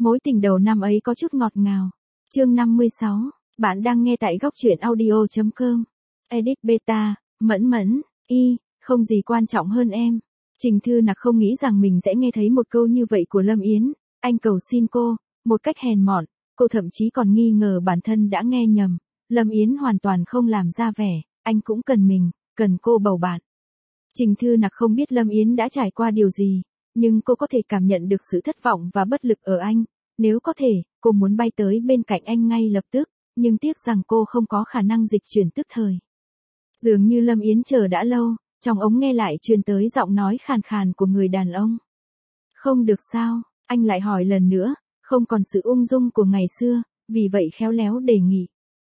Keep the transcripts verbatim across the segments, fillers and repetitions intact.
Mối tình đầu năm ấy có chút ngọt ngào. Chương năm mươi sáu, bạn đang nghe tại góc truyện audio.com. Edit beta, mẫn mẫn, y, không gì quan trọng hơn em. Trình Thư Nặc không nghĩ rằng mình sẽ nghe thấy một câu như vậy của Lâm Yến. Anh cầu xin cô, một cách hèn mọn, cô thậm chí còn nghi ngờ bản thân đã nghe nhầm. Lâm Yến hoàn toàn không làm ra vẻ, anh cũng cần mình, cần cô bầu bạn. Trình Thư Nặc không biết Lâm Yến đã trải qua điều gì, nhưng cô có thể cảm nhận được sự thất vọng và bất lực ở anh. Nếu có thể, cô muốn bay tới bên cạnh anh ngay lập tức, nhưng tiếc rằng cô không có khả năng dịch chuyển tức thời. Dường như Lâm Yến chờ đã lâu, trong ống nghe lại truyền tới giọng nói khàn khàn của người đàn ông. Không được sao, anh lại hỏi lần nữa, không còn sự ung dung của ngày xưa, vì vậy khéo léo đề nghị.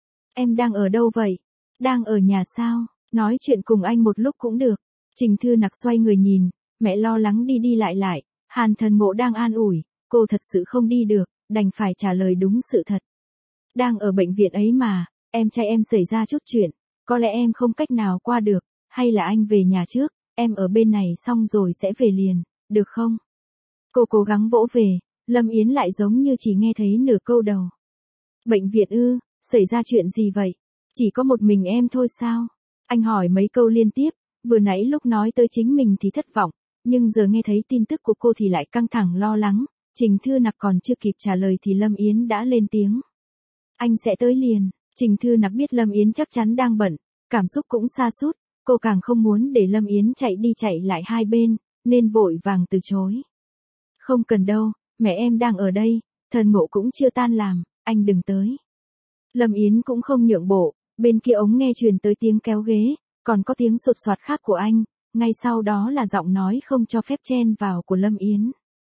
Em đang ở đâu vậy? Đang ở nhà sao? Nói chuyện cùng anh một lúc cũng được. Trình Thư Nặc xoay người nhìn, mẹ lo lắng đi đi lại lại, Hàn Thần Ngộ đang an ủi, cô thật sự không đi được, đành phải trả lời đúng sự thật. Đang ở bệnh viện ấy mà, em trai em xảy ra chút chuyện, có lẽ em không cách nào qua được, hay là anh về nhà trước, em ở bên này xong rồi sẽ về liền, được không? Cô cố gắng vỗ về, Lâm Yến lại giống như chỉ nghe thấy nửa câu đầu. Bệnh viện ư, xảy ra chuyện gì vậy? Chỉ có một mình em thôi sao? Anh hỏi mấy câu liên tiếp, vừa nãy lúc nói tới chính mình thì thất vọng, nhưng giờ nghe thấy tin tức của cô thì lại căng thẳng lo lắng. Trình Thư Nặc còn chưa kịp trả lời thì Lâm Yến đã lên tiếng. Anh sẽ tới liền. Trình Thư Nặc biết Lâm Yến chắc chắn đang bận, cảm xúc cũng sa sút, cô càng không muốn để Lâm Yến chạy đi chạy lại hai bên, nên vội vàng từ chối. Không cần đâu, mẹ em đang ở đây, Thần Ngộ cũng chưa tan làm, anh đừng tới. Lâm Yến cũng không nhượng bộ, bên kia ống nghe truyền tới tiếng kéo ghế, còn có tiếng sột soạt khác của anh, ngay sau đó là giọng nói không cho phép chen vào của Lâm Yến.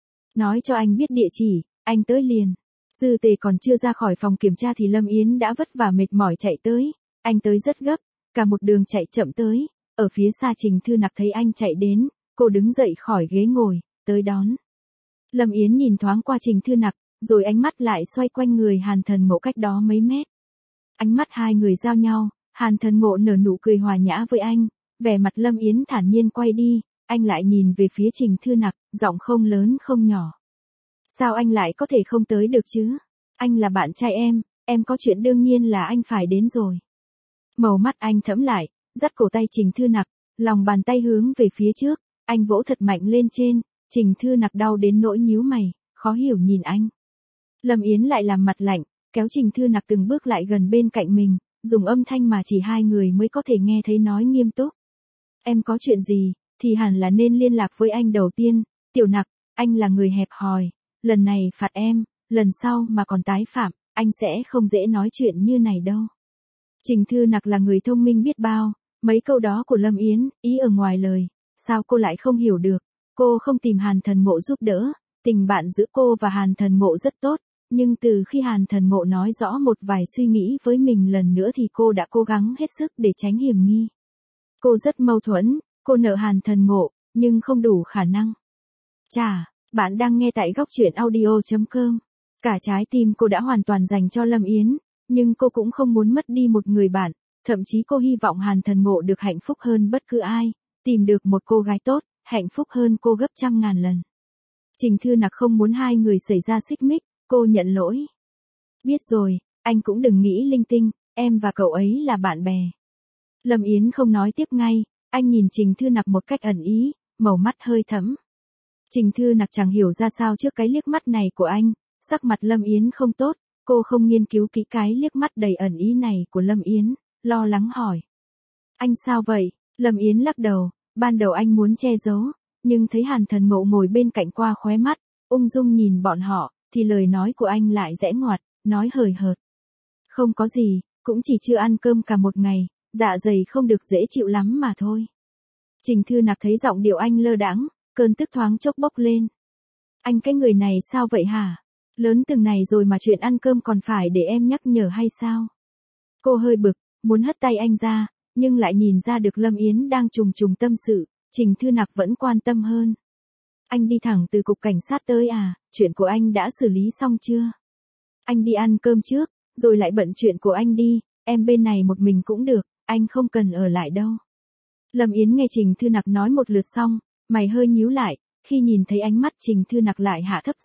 Nói cho anh biết địa chỉ, anh tới liền. Dư Tề còn chưa ra khỏi phòng kiểm tra thì Lâm Yến đã vất vả mệt mỏi chạy tới, anh tới rất gấp, cả một đường chạy chậm tới, ở phía xa Trình Thư Nặc thấy anh chạy đến, cô đứng dậy khỏi ghế ngồi, tới đón. Lâm Yến nhìn thoáng qua Trình Thư Nặc, rồi ánh mắt lại xoay quanh người Hàn Thần Ngộ cách đó mấy mét. Ánh mắt hai người giao nhau, Hàn Thần Ngộ nở nụ cười hòa nhã với anh, vẻ mặt Lâm Yến thản nhiên quay đi, anh lại nhìn về phía Trình Thư Nặc, giọng không lớn không nhỏ. Sao anh lại có thể không tới được chứ? Anh là bạn trai em, em có chuyện đương nhiên là anh phải đến rồi. Màu mắt anh thẫm lại, dắt cổ tay Trình Thư Nặc, lòng bàn tay hướng về phía trước, anh vỗ thật mạnh lên trên, Trình Thư Nặc đau đến nỗi nhíu mày, khó hiểu nhìn anh. Lâm Yến lại làm mặt lạnh, kéo Trình Thư Nặc từng bước lại gần bên cạnh mình, dùng âm thanh mà chỉ hai người mới có thể nghe thấy nói nghiêm túc. Em có chuyện gì, thì hẳn là nên liên lạc với anh đầu tiên, Tiểu Nặc, anh là người hẹp hòi, lần này phạt em, lần sau mà còn tái phạm, anh sẽ không dễ nói chuyện như này đâu. Trình Thư Nặc là người thông minh biết bao, mấy câu đó của Lâm Yến, ý ở ngoài lời, sao cô lại không hiểu được, cô không tìm Hàn Thần Ngộ giúp đỡ, tình bạn giữa cô và Hàn Thần Ngộ rất tốt, nhưng từ khi Hàn Thần Ngộ nói rõ một vài suy nghĩ với mình lần nữa thì cô đã cố gắng hết sức để tránh hiểm nghi. Cô rất mâu thuẫn, cô nợ Hàn Thần Ngộ, nhưng không đủ khả năng. Chà, bạn đang nghe tại góc truyện audio.com. Cả trái tim cô đã hoàn toàn dành cho Lâm Yến, nhưng cô cũng không muốn mất đi một người bạn, thậm chí cô hy vọng Hàn Thần Ngộ được hạnh phúc hơn bất cứ ai, tìm được một cô gái tốt, hạnh phúc hơn cô gấp trăm ngàn lần. Trình Thư Nặc không muốn hai người xảy ra xích mích, cô nhận lỗi. Biết rồi, anh cũng đừng nghĩ linh tinh, em và cậu ấy là bạn bè. Lâm Yến không nói tiếp ngay, anh nhìn Trình Thư Nặc một cách ẩn ý, màu mắt hơi thẫm. Trình Thư Nặc chẳng hiểu ra sao trước cái liếc mắt này của anh, sắc mặt Lâm Yến không tốt, cô không nghiên cứu kỹ cái liếc mắt đầy ẩn ý này của Lâm Yến, lo lắng hỏi. Anh sao vậy? Lâm Yến lắc đầu, ban đầu anh muốn che giấu, nhưng thấy Hàn Thần Ngộ ngồi bên cạnh qua khóe mắt, ung dung nhìn bọn họ, thì lời nói của anh lại rẽ ngoặt, nói hời hợt. Không có gì, cũng chỉ chưa ăn cơm cả một ngày, dạ dày không được dễ chịu lắm mà thôi. Trình Thư Nặc thấy giọng điệu anh lơ đãng, cơn tức thoáng chốc bốc lên. Anh cái người này sao vậy hả? Lớn từng này rồi mà chuyện ăn cơm còn phải để em nhắc nhở hay sao? Cô hơi bực, muốn hất tay anh ra, nhưng lại nhìn ra được Lâm Yến đang trùng trùng tâm sự, Trình Thư Nặc vẫn quan tâm hơn. Anh đi thẳng từ cục cảnh sát tới à, chuyện của anh đã xử lý xong chưa? Anh đi ăn cơm trước, rồi lại bận chuyện của anh đi, em bên này một mình cũng được, anh không cần ở lại đâu. Lâm Yến nghe Trình Thư Nặc nói một lượt xong, mày hơi nhíu lại, khi nhìn thấy ánh mắt Trình Thư Nặc lại hạ thấp giọng,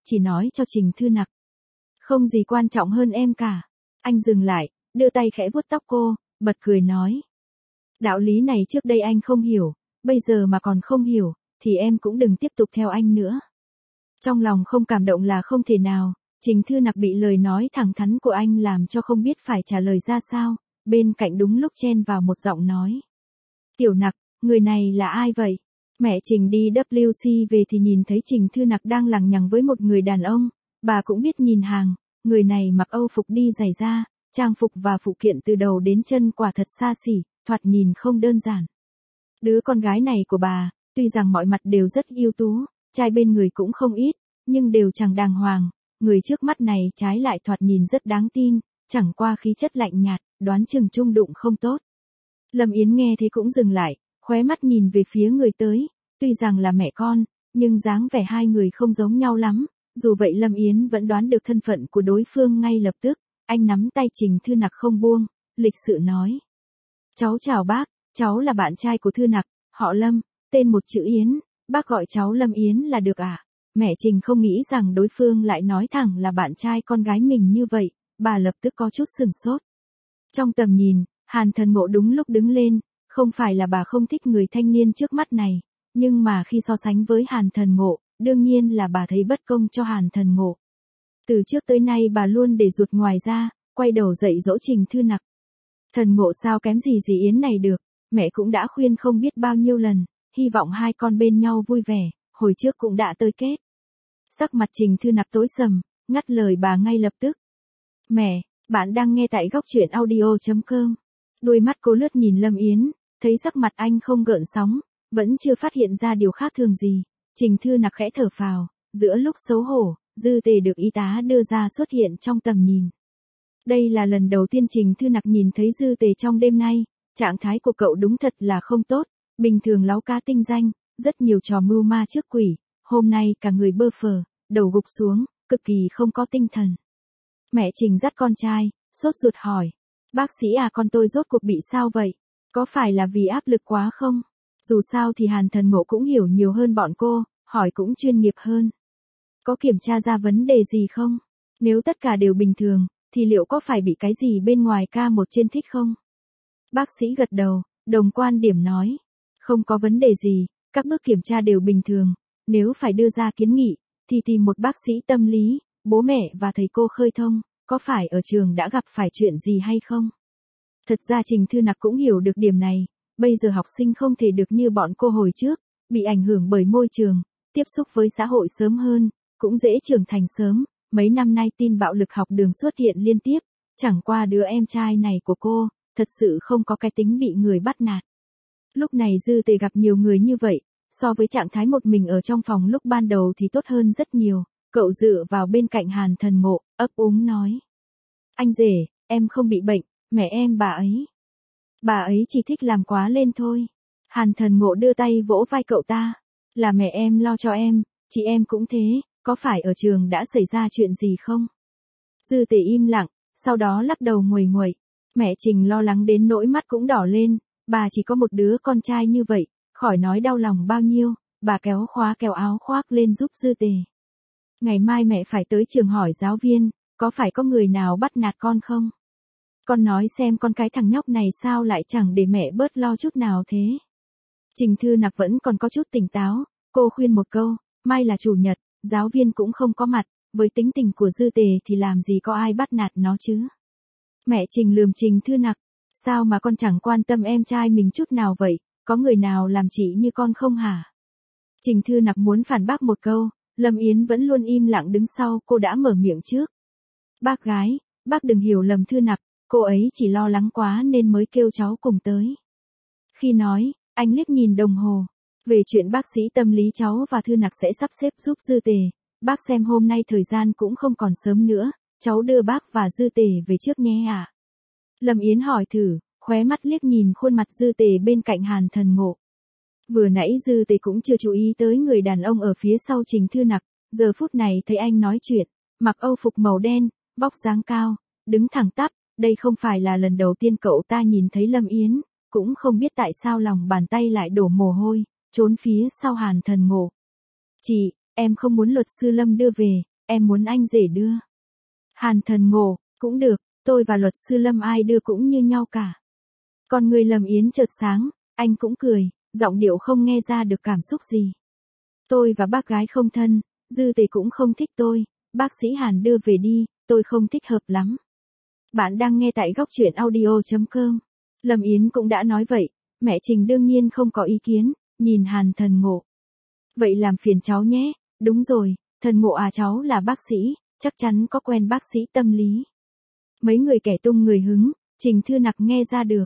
chỉ nói cho Trình Thư Nặc. Không gì quan trọng hơn em cả. Anh dừng lại, đưa tay khẽ vuốt tóc cô, bật cười nói. Đạo lý này trước đây anh không hiểu, bây giờ mà còn không hiểu, thì em cũng đừng tiếp tục theo anh nữa. Trong lòng không cảm động là không thể nào, Trình Thư Nặc bị lời nói thẳng thắn của anh làm cho không biết phải trả lời ra sao, bên cạnh đúng lúc chen vào một giọng nói. Tiểu Nặc, người này là ai vậy? Mẹ Trình đi W C về thì nhìn thấy Trình Thư Nặc đang lằng nhằng với một người đàn ông, bà cũng biết nhìn hàng, người này mặc Âu phục đi giày da, trang phục và phụ kiện từ đầu đến chân quả thật xa xỉ, thoạt nhìn không đơn giản. Đứa con gái này của bà, tuy rằng mọi mặt đều rất ưu tú, trai bên người cũng không ít, nhưng đều chẳng đàng hoàng, người trước mắt này trái lại thoạt nhìn rất đáng tin, chẳng qua khí chất lạnh nhạt, đoán chừng chung đụng không tốt. Lâm Yến nghe thế cũng dừng lại, khóe mắt nhìn về phía người tới, tuy rằng là mẹ con, nhưng dáng vẻ hai người không giống nhau lắm, dù vậy Lâm Yến vẫn đoán được thân phận của đối phương ngay lập tức, anh nắm tay Trình Thư Nặc không buông, lịch sự nói. Cháu chào bác, cháu là bạn trai của Thư Nặc, họ Lâm, tên một chữ Yến, bác gọi cháu Lâm Yến là được à? Mẹ Trình không nghĩ rằng đối phương lại nói thẳng là bạn trai con gái mình như vậy, bà lập tức có chút sửng sốt. Trong tầm nhìn, Hàn Thần Ngộ đúng lúc đứng lên, không phải là bà không thích người thanh niên trước mắt này, nhưng mà khi so sánh với Hàn Thần Ngộ, đương nhiên là bà thấy bất công cho Hàn Thần Ngộ. Từ trước tới nay bà luôn để ruột ngoài ra, quay đầu dạy dỗ Trình Thư Nặc. Thần Ngộ sao kém gì dì Yến này được, mẹ cũng đã khuyên không biết bao nhiêu lần, hy vọng hai con bên nhau vui vẻ, hồi trước cũng đã tới kết. Sắc mặt Trình Thư Nặc tối sầm, ngắt lời bà ngay lập tức. Mẹ, bạn đang nghe tại góc truyện audio chấm com. Đôi mắt cô lướt nhìn Lâm Yến, thấy sắc mặt anh không gợn sóng, vẫn chưa phát hiện ra điều khác thường gì. Trình Thư Nặc khẽ thở phào, giữa lúc xấu hổ, Dư Tề được y tá đưa ra xuất hiện trong tầm nhìn. Đây là lần đầu tiên Trình Thư Nặc nhìn thấy Dư Tề trong đêm nay, trạng thái của cậu đúng thật là không tốt, bình thường láu cá tinh danh, rất nhiều trò mưu ma trước quỷ, hôm nay cả người bơ phờ, đầu gục xuống, cực kỳ không có tinh thần. Mẹ Trình dắt con trai, sốt ruột hỏi, bác sĩ à, con tôi rốt cuộc bị sao vậy? Có phải là vì áp lực quá không? Dù sao thì Hàn Thần Ngộ cũng hiểu nhiều hơn bọn cô, hỏi cũng chuyên nghiệp hơn. Có kiểm tra ra vấn đề gì không? Nếu tất cả đều bình thường, thì liệu có phải bị cái gì bên ngoài ca một trên thích không? Bác sĩ gật đầu, đồng quan điểm nói. Không có vấn đề gì, các bước kiểm tra đều bình thường. Nếu phải đưa ra kiến nghị, thì tìm một bác sĩ tâm lý, bố mẹ và thầy cô khơi thông, có phải ở trường đã gặp phải chuyện gì hay không? Thật ra Trình Thư Nặc cũng hiểu được điểm này, bây giờ học sinh không thể được như bọn cô hồi trước, bị ảnh hưởng bởi môi trường, tiếp xúc với xã hội sớm hơn, cũng dễ trưởng thành sớm, mấy năm nay tin bạo lực học đường xuất hiện liên tiếp, chẳng qua đứa em trai này của cô, thật sự không có cái tính bị người bắt nạt. Lúc này Dư Tề gặp nhiều người như vậy, so với trạng thái một mình ở trong phòng lúc ban đầu thì tốt hơn rất nhiều, cậu dựa vào bên cạnh Hàn Thần Ngộ, ấp úng nói. Anh rể, em không bị bệnh, mẹ em bà ấy. Bà ấy chỉ thích làm quá lên thôi. Hàn Thần Ngộ đưa tay vỗ vai cậu ta. Là mẹ em lo cho em, chị em cũng thế, có phải ở trường đã xảy ra chuyện gì không? Dư Tề im lặng, sau đó lắc đầu nguầy nguậy. Mẹ Trình lo lắng đến nỗi mắt cũng đỏ lên, bà chỉ có một đứa con trai như vậy, khỏi nói đau lòng bao nhiêu, bà kéo khóa kéo áo khoác lên giúp Dư Tề. Ngày mai mẹ phải tới trường hỏi giáo viên, có phải có người nào bắt nạt con không? Con nói xem con cái thằng nhóc này sao lại chẳng để mẹ bớt lo chút nào thế. Trình Thư Nặc vẫn còn có chút tỉnh táo, cô khuyên một câu, mai là chủ nhật, giáo viên cũng không có mặt, với tính tình của Dư Tề thì làm gì có ai bắt nạt nó chứ. Mẹ Trình lườm Trình Thư Nặc, sao mà con chẳng quan tâm em trai mình chút nào vậy, có người nào làm chị như con không hả? Trình Thư Nặc muốn phản bác một câu, Lâm Yến vẫn luôn im lặng đứng sau, cô đã mở miệng trước. Bác gái, bác đừng hiểu lầm Thư Nặc, cô ấy chỉ lo lắng quá nên mới kêu cháu cùng tới. Khi nói, anh liếc nhìn đồng hồ. Về chuyện bác sĩ tâm lý cháu và Thư Nặc sẽ sắp xếp giúp Dư Tề. Bác xem hôm nay thời gian cũng không còn sớm nữa, cháu đưa bác và Dư Tề về trước nhé ạ. À? Lâm Yến hỏi thử, khóe mắt liếc nhìn khuôn mặt Dư Tề bên cạnh Hàn Thần Ngộ. Vừa nãy Dư Tề cũng chưa chú ý tới người đàn ông ở phía sau Trình Thư Nặc, giờ phút này thấy anh nói chuyện, mặc Âu phục màu đen, vóc dáng cao, đứng thẳng tắp, đây không phải là lần đầu tiên cậu ta nhìn thấy Lâm Yến, cũng không biết tại sao lòng bàn tay lại đổ mồ hôi, trốn phía sau Hàn Thần Ngộ. Chị, em không muốn luật sư Lâm đưa về, em muốn anh rể đưa. Hàn Thần Ngộ, cũng được, tôi và luật sư Lâm ai đưa cũng như nhau cả. Con người Lâm Yến chợt sáng, anh cũng cười, giọng điệu không nghe ra được cảm xúc gì. Tôi và bác gái không thân, Dư Tề cũng không thích tôi, bác sĩ Hàn đưa về đi, tôi không thích hợp lắm. Bạn đang nghe tại góc truyện audio chấm com. Lâm Yến cũng đã nói vậy, mẹ Trình đương nhiên không có ý kiến, nhìn Hàn Thần Ngộ. Vậy làm phiền cháu nhé, đúng rồi, Thần Ngộ à, cháu là bác sĩ, chắc chắn có quen bác sĩ tâm lý. Mấy người kẻ tung người hứng, Trình Thư Nặc nghe ra được.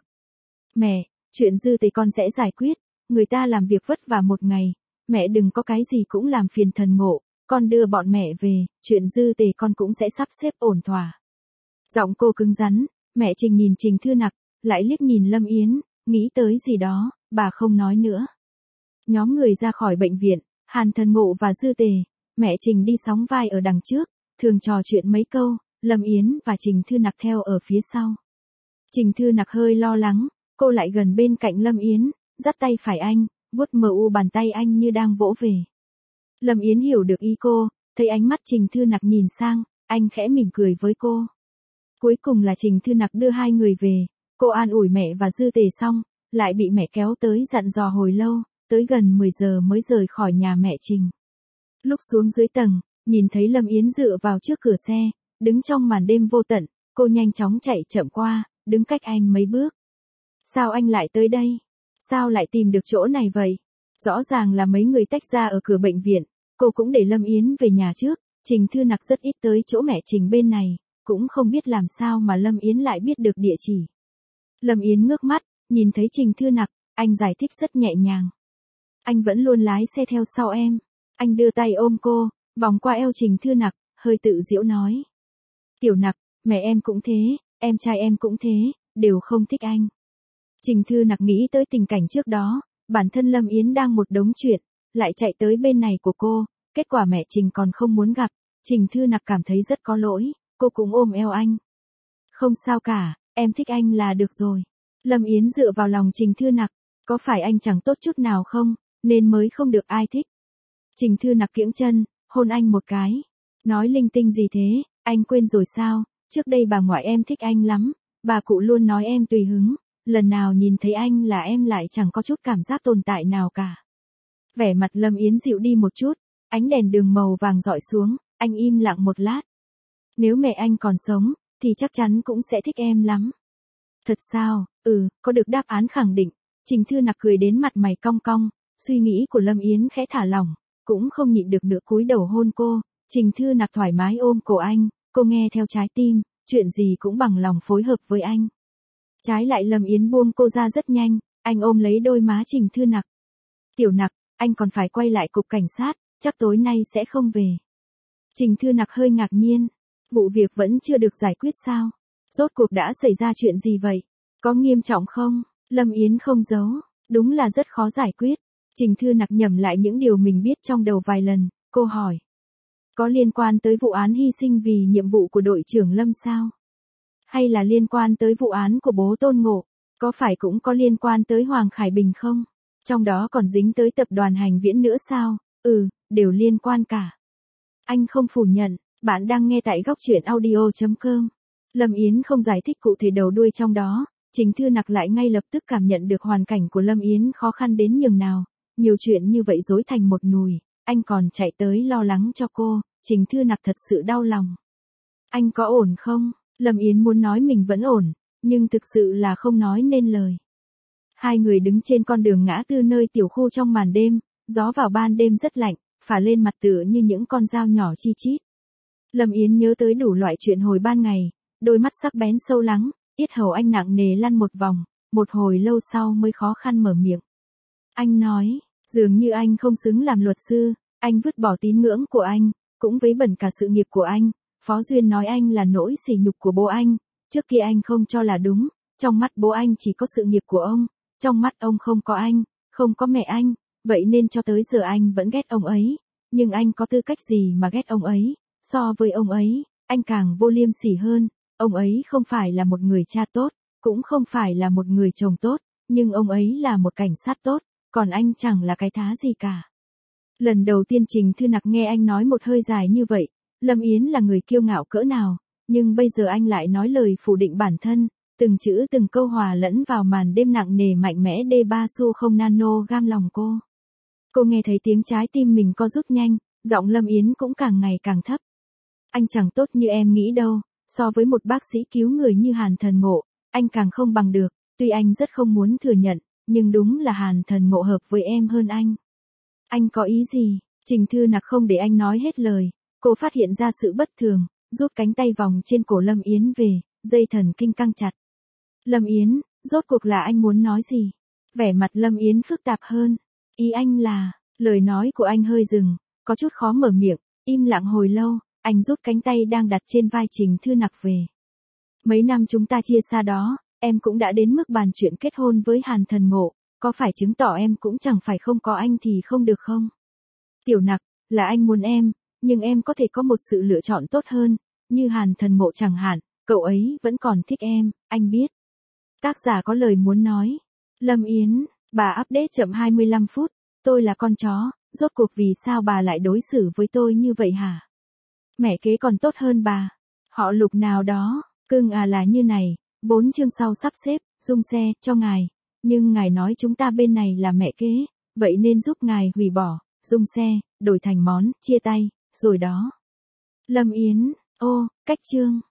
Mẹ, chuyện Dư Tề con sẽ giải quyết, người ta làm việc vất vả một ngày, mẹ đừng có cái gì cũng làm phiền Thần Ngộ, con đưa bọn mẹ về, chuyện Dư Tề con cũng sẽ sắp xếp ổn thỏa. Giọng cô cứng rắn, mẹ Trình nhìn Trình Thư Nặc, lại liếc nhìn Lâm Yến, nghĩ tới gì đó, bà không nói nữa. Nhóm người ra khỏi bệnh viện, Hàn Thần Ngộ và Dư Tề, mẹ Trình đi sóng vai ở đằng trước, thường trò chuyện mấy câu, Lâm Yến và Trình Thư Nặc theo ở phía sau. Trình Thư Nặc hơi lo lắng, cô lại gần bên cạnh Lâm Yến, dắt tay phải anh, vuốt mờ u bàn tay anh như đang vỗ về. Lâm Yến hiểu được ý cô, thấy ánh mắt Trình Thư Nặc nhìn sang, anh khẽ mỉm cười với cô. Cuối cùng là Trình Thư Nặc đưa hai người về, cô an ủi mẹ và Dư Tề xong, lại bị mẹ kéo tới dặn dò hồi lâu, tới gần mười giờ mới rời khỏi nhà mẹ Trình. Lúc xuống dưới tầng, nhìn thấy Lâm Yến dựa vào trước cửa xe, đứng trong màn đêm vô tận, cô nhanh chóng chạy chậm qua, đứng cách anh mấy bước. Sao anh lại tới đây? Sao lại tìm được chỗ này vậy? Rõ ràng là mấy người tách ra ở cửa bệnh viện, cô cũng để Lâm Yến về nhà trước, Trình Thư Nặc rất ít tới chỗ mẹ Trình bên này, cũng không biết làm sao mà Lâm Yến lại biết được địa chỉ. Lâm Yến ngước mắt, nhìn thấy Trình Thư Nặc, anh giải thích rất nhẹ nhàng. Anh vẫn luôn lái xe theo sau em. Anh đưa tay ôm cô, vòng qua eo Trình Thư Nặc, hơi tự giễu nói. Tiểu Nặc, mẹ em cũng thế, em trai em cũng thế, đều không thích anh. Trình Thư Nặc nghĩ tới tình cảnh trước đó, bản thân Lâm Yến đang một đống chuyện, lại chạy tới bên này của cô, kết quả mẹ Trình còn không muốn gặp, Trình Thư Nặc cảm thấy rất có lỗi, cô cũng ôm eo anh. Không sao cả, em thích anh là được rồi. Lâm Yến dựa vào lòng Trình Thư Nặc, có phải anh chẳng tốt chút nào không, nên mới không được ai thích. Trình Thư Nặc kiễng chân, hôn anh một cái. Nói linh tinh gì thế, anh quên rồi sao, trước đây bà ngoại em thích anh lắm, bà cụ luôn nói em tùy hứng, lần nào nhìn thấy anh là em lại chẳng có chút cảm giác tồn tại nào cả. Vẻ mặt Lâm Yến dịu đi một chút, ánh đèn đường màu vàng dọi xuống, anh im lặng một lát. Nếu mẹ anh còn sống, thì chắc chắn cũng sẽ thích em lắm. Thật sao, ừ, có được đáp án khẳng định, Trình Thư Nặc cười đến mặt mày cong cong, suy nghĩ của Lâm Yến khẽ thả lỏng, cũng không nhịn được nữa cúi đầu hôn cô, Trình Thư Nặc thoải mái ôm cổ anh, cô nghe theo trái tim, chuyện gì cũng bằng lòng phối hợp với anh. Trái lại Lâm Yến buông cô ra rất nhanh, anh ôm lấy đôi má Trình Thư Nặc. Tiểu Nặc, anh còn phải quay lại cục cảnh sát, chắc tối nay sẽ không về. Trình Thư Nặc hơi ngạc nhiên, vụ việc vẫn chưa được giải quyết sao? Rốt cuộc đã xảy ra chuyện gì vậy? Có nghiêm trọng không? Lâm Yến không giấu, đúng là rất khó giải quyết. Trình Thư Nặc nhẩm lại những điều mình biết trong đầu vài lần, cô hỏi. Có liên quan tới vụ án hy sinh vì nhiệm vụ của đội trưởng Lâm sao? Hay là liên quan tới vụ án của bố Tôn Ngộ? Có phải cũng có liên quan tới Hoàng Khải Bình không? Trong đó còn dính tới tập đoàn Hành Viễn nữa sao? Ừ, đều liên quan cả. Anh không phủ nhận, bạn đang nghe tại góc truyện audio chấm com. Lâm Yến không giải thích cụ thể đầu đuôi trong đó, Trình Thư Nặc lại ngay lập tức cảm nhận được hoàn cảnh của Lâm Yến khó khăn đến nhường nào, nhiều chuyện như vậy rối thành một nùi, anh còn chạy tới lo lắng cho cô, Trình Thư Nặc thật sự đau lòng. Anh có ổn không? Lâm Yến muốn nói mình vẫn ổn, nhưng thực sự là không nói nên lời. Hai người đứng trên con đường ngã tư nơi tiểu khu trong màn đêm, gió vào ban đêm rất lạnh, phả lên mặt tựa như những con dao nhỏ chi chít. Lâm Yến nhớ tới đủ loại chuyện hồi ban ngày, đôi mắt sắc bén sâu lắng, yết hầu anh nặng nề lăn một vòng, một hồi lâu sau mới khó khăn mở miệng. Anh nói, dường như anh không xứng làm luật sư, anh vứt bỏ tín ngưỡng của anh, cũng vấy bẩn cả sự nghiệp của anh. Phó Duyên nói anh là nỗi sỉ nhục của bố anh, trước kia anh không cho là đúng, trong mắt bố anh chỉ có sự nghiệp của ông, trong mắt ông không có anh, không có mẹ anh, vậy nên cho tới giờ anh vẫn ghét ông ấy, nhưng anh có tư cách gì mà ghét ông ấy, so với ông ấy, anh càng vô liêm sỉ hơn, ông ấy không phải là một người cha tốt, cũng không phải là một người chồng tốt, nhưng ông ấy là một cảnh sát tốt, còn anh chẳng là cái thá gì cả. Lần đầu tiên Trình Thư Nặc nghe anh nói một hơi dài như vậy, Lâm Yến là người kiêu ngạo cỡ nào, nhưng bây giờ anh lại nói lời phủ định bản thân, từng chữ từng câu hòa lẫn vào màn đêm nặng nề mạnh mẽ D ba su không nano gam lòng cô. Cô nghe thấy tiếng trái tim mình co rút nhanh, giọng Lâm Yến cũng càng ngày càng thấp. Anh chẳng tốt như em nghĩ đâu, so với một bác sĩ cứu người như Hàn Thần Ngộ, anh càng không bằng được, tuy anh rất không muốn thừa nhận, nhưng đúng là Hàn Thần Ngộ hợp với em hơn anh. Anh có ý gì? Trình Thư Nặc không để anh nói hết lời, cô phát hiện ra sự bất thường, rút cánh tay vòng trên cổ Lâm Yến về, dây thần kinh căng chặt. Lâm Yến, rốt cuộc là anh muốn nói gì? Vẻ mặt Lâm Yến phức tạp hơn. Ý anh là, lời nói của anh hơi dừng, có chút khó mở miệng, im lặng hồi lâu, anh rút cánh tay đang đặt trên vai Trình Thư Nặc về. Mấy năm chúng ta chia xa đó, em cũng đã đến mức bàn chuyện kết hôn với Hàn Thần Ngộ, có phải chứng tỏ em cũng chẳng phải không có anh thì không được không? Tiểu Nặc, là anh muốn em, nhưng em có thể có một sự lựa chọn tốt hơn, như Hàn Thần Ngộ chẳng hạn, cậu ấy vẫn còn thích em, anh biết. Tác giả có lời muốn nói. Lâm Yến, bà update chậm hai mươi lăm phút, tôi là con chó, rốt cuộc vì sao bà lại đối xử với tôi như vậy hả? Mẹ kế còn tốt hơn bà. Họ Lục nào đó, cưng à là như này, bốn chương sau sắp xếp, dung xe, cho ngài. Nhưng ngài nói chúng ta bên này là mẹ kế, vậy nên giúp ngài hủy bỏ, dung xe, đổi thành món, chia tay, rồi đó. Lâm Yến, ô, cách chương.